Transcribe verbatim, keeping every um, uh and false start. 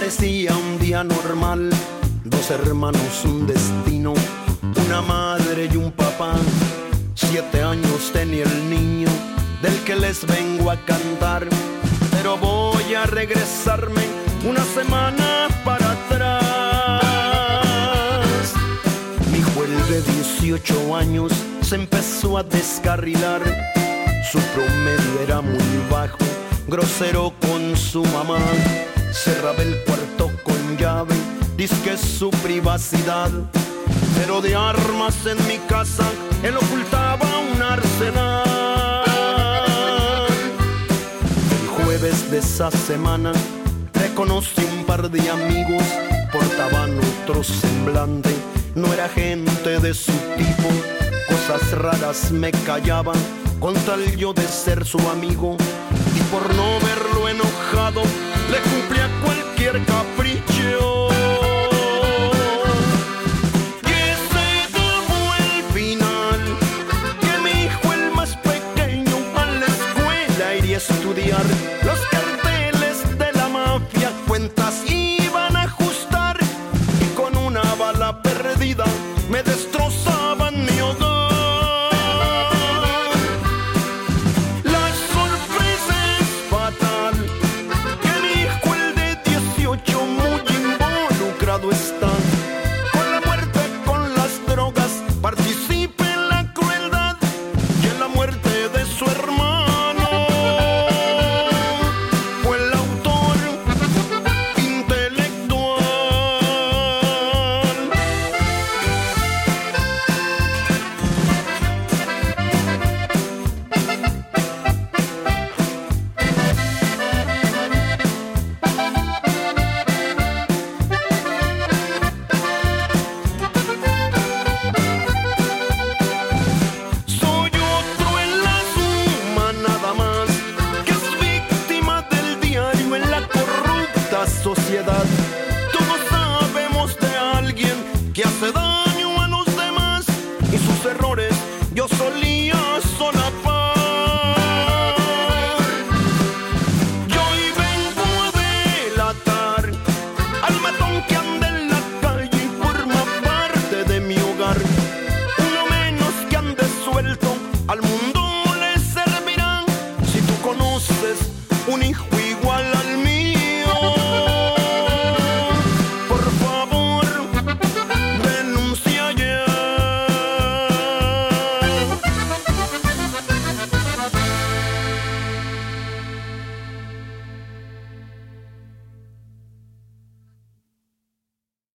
Parecía un día normal, dos hermanos, un destino, una madre y un papá. Siete años tenía el niño del que les vengo a cantar, pero voy a regresarme una semana para atrás. Mi hijo, el de dieciocho años, se empezó a descarrilar. Su promedio era muy bajo, grosero con su mamá. Cerraba el cuarto con llave, dizque es su privacidad. Pero de armas en mi casa él ocultaba un arsenal. El jueves de esa semana reconocí un par de amigos, portaban otro semblante, no era gente de su tipo. Cosas raras me callaban con tal yo de ser su amigo, y por no verlo enojado le cumplía cualquier capricho. Y ese fue el final, que mi hijo, el más pequeño, a la escuela iría a estudiar. Los carteles de la mafia cuentas iban a ajustar, y con una bala perdida me destrozaban mi hogar. Está con la muerte, con las drogas, participa en la crueldad y en la muerte de su hermano. Fue el autor intelectual. Sociedad.